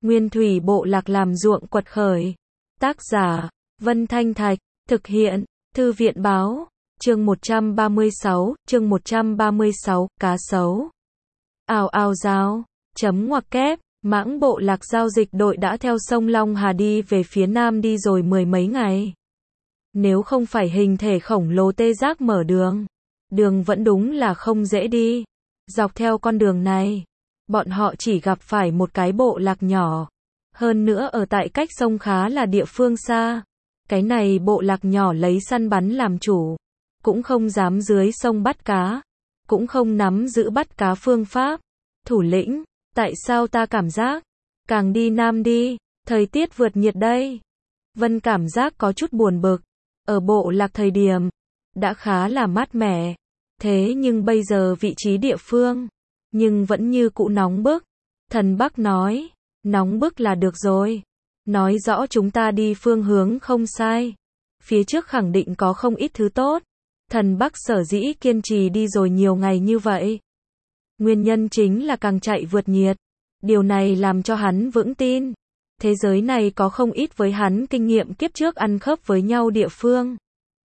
Nguyên thủy bộ lạc làm ruộng quật khởi. Tác giả, Vân Thanh Thạch, thực hiện, Thư viện báo, chương 136, cá sấu. Ào ào rào, chấm ngoặc kép, Mãng bộ lạc giao dịch đội đã theo sông Long Hà đi về phía nam đi rồi mười mấy ngày. Nếu không phải hình thể khổng lồ tê giác mở đường vẫn đúng là không dễ đi. Dọc theo con đường này, bọn họ chỉ gặp phải một cái bộ lạc nhỏ. Hơn nữa ở tại cách sông khá là địa phương xa. Cái này bộ lạc nhỏ lấy săn bắn làm chủ. Cũng không dám dưới sông bắt cá. Cũng không nắm giữ bắt cá phương pháp. Thủ lĩnh, tại sao ta cảm giác, càng đi nam đi, thời tiết vượt nhiệt đây. Vân cảm giác có chút buồn bực. Ở bộ lạc thời điểm, đã khá là mát mẻ. Thế nhưng bây giờ vị trí địa phương, nhưng vẫn như cũ nóng bức. Thần Bắc nói, nóng bức là được rồi. Nói rõ chúng ta đi phương hướng không sai. Phía trước khẳng định có không ít thứ tốt. Thần Bắc sở dĩ kiên trì đi rồi nhiều ngày như vậy. Nguyên nhân chính là càng chạy vượt nhiệt. Điều này làm cho hắn vững tin. Thế giới này có không ít với hắn kinh nghiệm kiếp trước ăn khớp với nhau địa phương.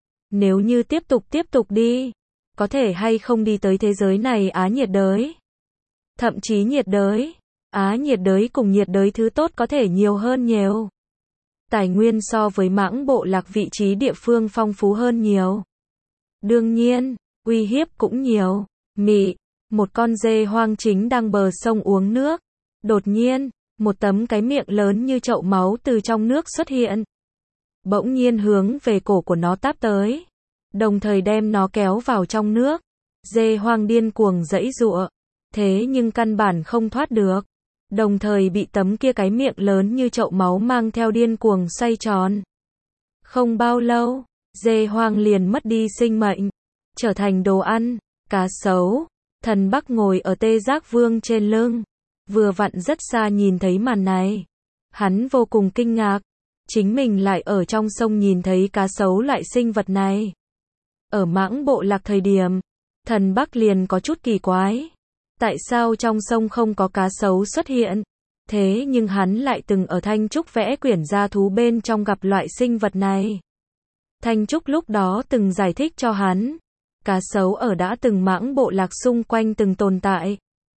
Nếu như tiếp tục đi, có thể hay không đi tới thế giới này Á nhiệt đới. Thậm chí nhiệt đới, Á nhiệt đới cùng nhiệt đới thứ tốt có thể nhiều hơn nhiều. Tài nguyên so với Mãng bộ lạc vị trí địa phương phong phú hơn nhiều. Đương nhiên, uy hiếp cũng nhiều. Mị, một con dê hoang chính đang bờ sông uống nước. Đột nhiên, một tấm cái miệng lớn như chậu máu từ trong nước xuất hiện. Bỗng nhiên hướng về cổ của nó táp tới. Đồng thời đem nó kéo vào trong nước. Dê hoang điên cuồng giãy giụa. Thế nhưng căn bản không thoát được. Đồng thời bị tấm kia cái miệng lớn như chậu máu mang theo điên cuồng xoay tròn. Không bao lâu, dê hoang liền mất đi sinh mệnh. Trở thành đồ ăn, cá sấu. Thần Bắc ngồi ở tê giác vương trên lưng. Vừa vặn rất xa nhìn thấy màn này. Hắn vô cùng kinh ngạc. Chính mình lại ở trong sông nhìn thấy cá sấu loại sinh vật này. Ở Mãng bộ lạc thời điểm, Thần Bắc liền có chút kỳ quái. Tại sao trong sông không có cá sấu xuất hiện? Thế nhưng hắn lại từng ở Thanh Trúc vẽ quyển gia thú bên trong gặp loại sinh vật này. Thanh Trúc lúc đó từng giải thích cho hắn. Cá sấu ở đã từng Mãng bộ lạc xung quanh từng tồn tại.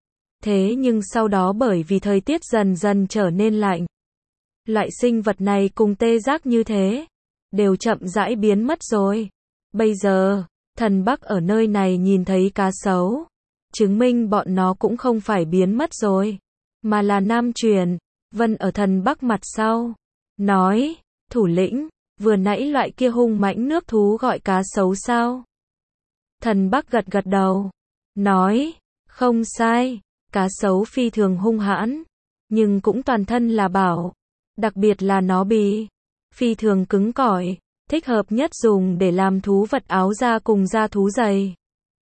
Thế nhưng sau đó bởi vì thời tiết dần dần trở nên lạnh. Loại sinh vật này cùng tê giác như thế, đều chậm rãi biến mất rồi. Bây giờ, Thần Bắc ở nơi này nhìn thấy cá sấu. Chứng minh bọn nó cũng không phải biến mất rồi. Mà là nam truyền. Vân ở Thần Bắc mặt sau. Nói, thủ lĩnh, vừa nãy loại kia hung mãnh nước thú gọi cá sấu sao? Thần Bắc gật gật đầu. Nói, không sai. Cá sấu phi thường hung hãn. Nhưng cũng toàn thân là bảo. Đặc biệt là nó bì. Phi thường cứng cỏi. Thích hợp nhất dùng để làm thú vật áo da cùng da thú dày.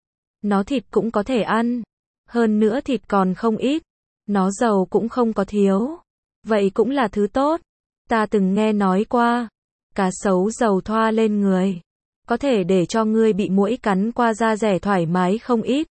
Nó thịt cũng có thể ăn. Hơn nữa thịt còn không ít. Nó dầu cũng không có thiếu. Vậy cũng là thứ tốt. Ta từng nghe nói qua. Cá sấu dầu thoa lên người. Có thể để cho ngươi bị muỗi cắn qua da rẻ thoải mái không ít.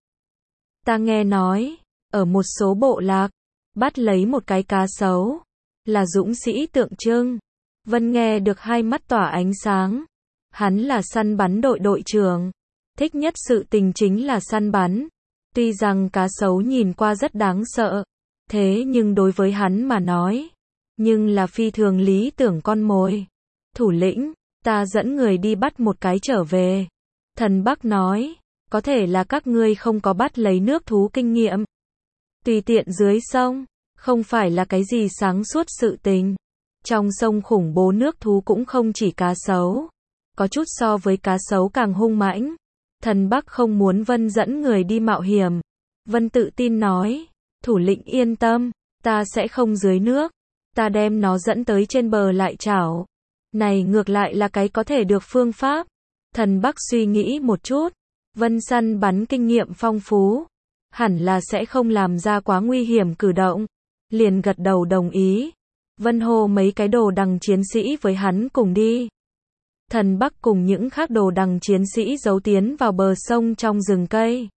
Ta nghe nói. Ở một số bộ lạc. Bắt lấy một cái cá sấu. Là dũng sĩ tượng trưng. Vân nghe được hai mắt tỏa ánh sáng. Hắn là săn bắn đội trưởng. Thích nhất sự tình chính là săn bắn. Tuy rằng cá sấu nhìn qua rất đáng sợ. Thế nhưng đối với hắn mà nói. Nhưng là phi thường lý tưởng con mồi. Thủ lĩnh, ta dẫn người đi bắt một cái trở về. Thần Bắc nói. Có thể là các ngươi không có bắt lấy nước thú kinh nghiệm. Tùy tiện dưới sông. Không phải là cái gì sáng suốt sự tình. Trong sông khủng bố nước thú cũng không chỉ cá sấu. Có chút so với cá sấu càng hung mãnh. Thần Bắc không muốn Vân dẫn người đi mạo hiểm. Vân tự tin nói. Thủ lĩnh yên tâm. Ta sẽ không dưới nước. Ta đem nó dẫn tới trên bờ lại chảo. Này ngược lại là cái có thể được phương pháp. Thần Bắc suy nghĩ một chút. Vân săn bắn kinh nghiệm phong phú. Hẳn là sẽ không làm ra quá nguy hiểm cử động. Liền gật đầu đồng ý. Vân hô mấy cái đồ đằng chiến sĩ với hắn cùng đi. Thần Bắc cùng những khác đồ đằng chiến sĩ giấu tiến vào bờ sông trong rừng cây.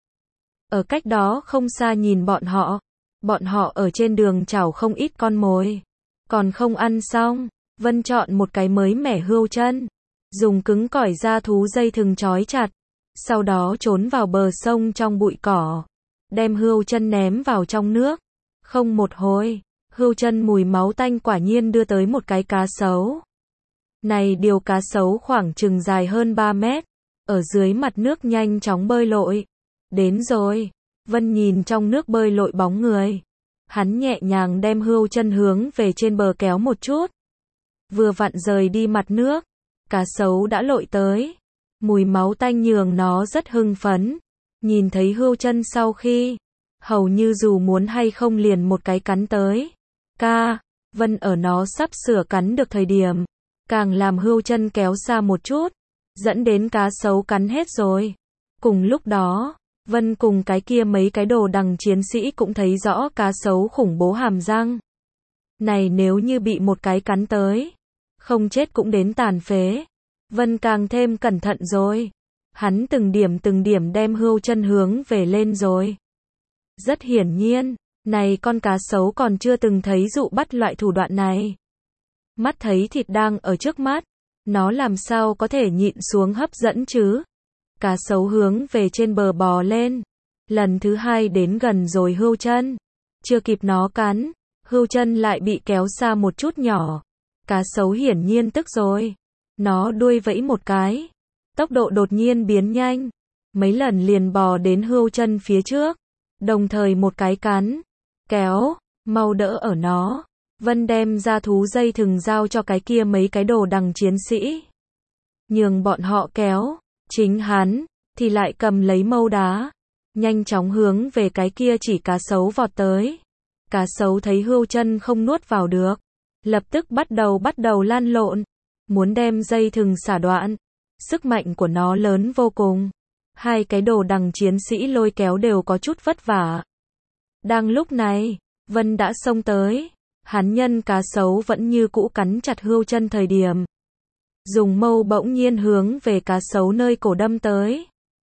Ở cách đó không xa nhìn bọn họ ở trên đường chảo không ít con mồi. Còn không ăn xong, Vân chọn một cái mới mẻ hươu chân, dùng cứng cỏi da thú dây thừng trói chặt, sau đó trốn vào bờ sông trong bụi cỏ, đem hươu chân ném vào trong nước. Không một hồi, hươu chân mùi máu tanh quả nhiên đưa tới một cái cá sấu. Này điều cá sấu khoảng chừng dài hơn 3 mét, ở dưới mặt nước nhanh chóng bơi lội. Đến rồi, Vân nhìn trong nước bơi lội bóng người. Hắn nhẹ nhàng đem hươu chân hướng về trên bờ kéo một chút. Vừa vặn rời đi mặt nước, cá sấu đã lội tới. Mùi máu tanh nhường nó rất hưng phấn. Nhìn thấy hươu chân sau khi, hầu như dù muốn hay không liền một cái cắn tới. Vân ở nó sắp sửa cắn được thời điểm, càng làm hươu chân kéo xa một chút, dẫn đến cá sấu cắn hết rồi. Cùng lúc đó, Vân cùng cái kia mấy cái đồ đằng chiến sĩ cũng thấy rõ cá sấu khủng bố hàm răng. Này nếu như bị một cái cắn tới, không chết cũng đến tàn phế. Vân càng thêm cẩn thận rồi. Hắn từng điểm đem hươu chân hướng về lên rồi. Rất hiển nhiên, này con cá sấu còn chưa từng thấy dụ bắt loại thủ đoạn này. Mắt thấy thịt đang ở trước mắt, nó làm sao có thể nhịn xuống hấp dẫn chứ? Cá sấu hướng về trên bờ bò lên. Lần thứ 2 đến gần rồi hươu chân. Chưa kịp nó cắn, hươu chân lại bị kéo xa một chút nhỏ. Cá sấu hiển nhiên tức rồi. Nó đuôi vẫy một cái. Tốc độ đột nhiên biến nhanh. Mấy lần liền bò đến hươu chân phía trước. Đồng thời một cái cắn. Kéo, mau đỡ ở nó. Vân đem ra thú dây thừng giao cho cái kia mấy cái đồ đằng chiến sĩ. Nhường bọn họ kéo. Chính hắn, thì lại cầm lấy mâu đá. Nhanh chóng hướng về cái kia chỉ cá sấu vọt tới. Cá sấu thấy hươu chân không nuốt vào được. Lập tức bắt đầu lan lộn. Muốn đem dây thừng xả đoạn. Sức mạnh của nó lớn vô cùng. Hai cái đồ đằng chiến sĩ lôi kéo đều có chút vất vả. Đang lúc này, Vân đã xông tới. Hắn nhân cá sấu vẫn như cũ cắn chặt hươu chân thời điểm. Dùng mâu bỗng nhiên hướng về cá sấu nơi cổ đâm tới.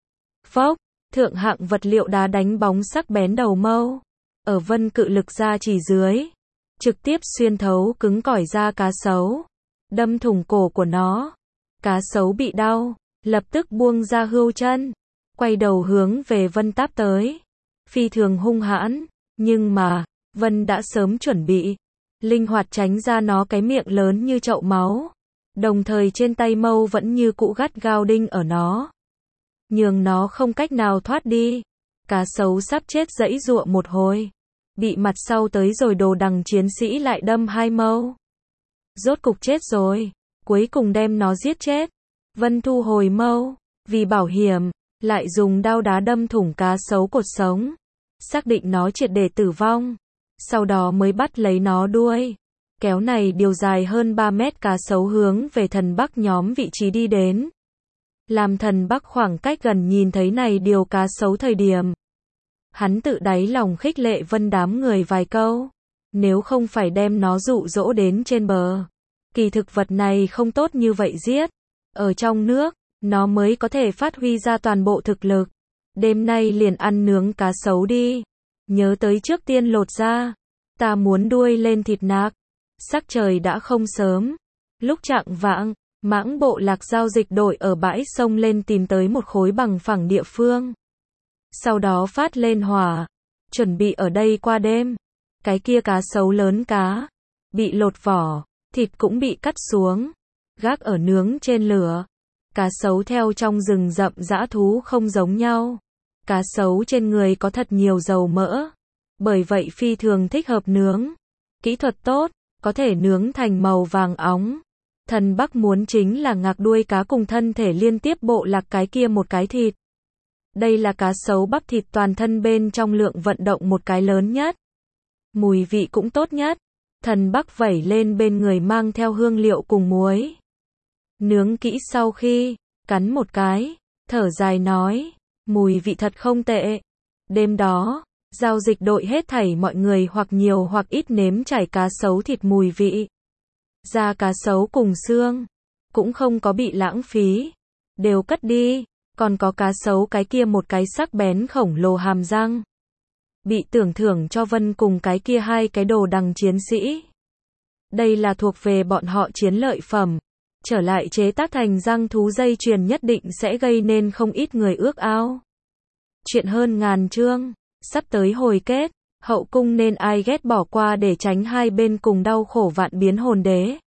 Phốc, thượng hạng vật liệu đá đánh bóng sắc bén đầu mâu. Ở Vân cự lực ra chỉ dưới. Trực tiếp xuyên thấu cứng cỏi da cá sấu. Đâm thủng cổ của nó. Cá sấu bị đau, lập tức buông ra hươu chân. Quay đầu hướng về Vân táp tới. Phi thường hung hãn, nhưng mà, Vân đã sớm chuẩn bị. Linh hoạt tránh ra nó cái miệng lớn như chậu máu. Đồng thời trên tay mâu vẫn như cũ gắt gao đinh ở nó. Nhường nó không cách nào thoát đi. Cá sấu sắp chết giãy giụa một hồi. Bị mặt sau tới rồi đồ đằng chiến sĩ lại đâm 2 mâu. Rốt cục chết rồi. Cuối cùng đem nó giết chết. Vân thu hồi mâu. Vì bảo hiểm, lại dùng đao đá đâm thủng cá sấu cột sống. Xác định nó triệt để tử vong. Sau đó mới bắt lấy nó đuôi. Kéo này điều dài hơn 3 mét cá sấu hướng về thần Bắc nhóm vị trí đi đến. Làm thần Bắc khoảng cách gần nhìn thấy này điều cá sấu thời điểm. Hắn tự đáy lòng khích lệ Vân đám người vài câu. Nếu không phải đem nó dụ dỗ đến trên bờ. Kỳ thực vật này không tốt như vậy giết. Ở trong nước, nó mới có thể phát huy ra toàn bộ thực lực. Đêm nay liền ăn nướng cá sấu đi. Nhớ tới trước tiên lột ra. Ta muốn đuôi lên thịt nạc. Sắc trời đã không sớm. Lúc chạng vạng, Mãng bộ lạc giao dịch đội ở bãi sông lên tìm tới một khối bằng phẳng địa phương. Sau đó phát lên hỏa. Chuẩn bị ở đây qua đêm. Cái kia cá sấu lớn cá. Bị lột vỏ. Thịt cũng bị cắt xuống. Gác ở nướng trên lửa. Cá sấu theo trong rừng rậm dã thú không giống nhau. Cá sấu trên người có thật nhiều dầu mỡ. Bởi vậy phi thường thích hợp nướng. Kỹ thuật tốt, có thể nướng thành màu vàng óng. Thần Bắc muốn chính là ngạc đuôi cá cùng thân thể liên tiếp bộ lạc cái kia một cái thịt. Đây là cá sấu bắp thịt toàn thân bên trong lượng vận động một cái lớn nhất. Mùi vị cũng tốt nhất. Thần Bắc vẩy lên bên người mang theo hương liệu cùng muối. Nướng kỹ sau khi, cắn một cái, thở dài nói, mùi vị thật không tệ. Đêm đó, giao dịch đội hết thảy mọi người hoặc nhiều hoặc ít nếm trải cá sấu thịt mùi vị. Da cá sấu cùng xương, cũng không có bị lãng phí, đều cất đi, còn có cá sấu cái kia một cái sắc bén khổng lồ hàm răng. Bị tưởng thưởng cho Vân cùng cái kia hai cái đồ đằng chiến sĩ. Đây là thuộc về bọn họ chiến lợi phẩm. Trở lại chế tác thành răng thú dây chuyền nhất định sẽ gây nên không ít người ước ao. Chuyện hơn ngàn chương, sắp tới hồi kết, hậu cung nên ai ghét bỏ qua để tránh hai bên cùng đau khổ vạn biến hồn đế.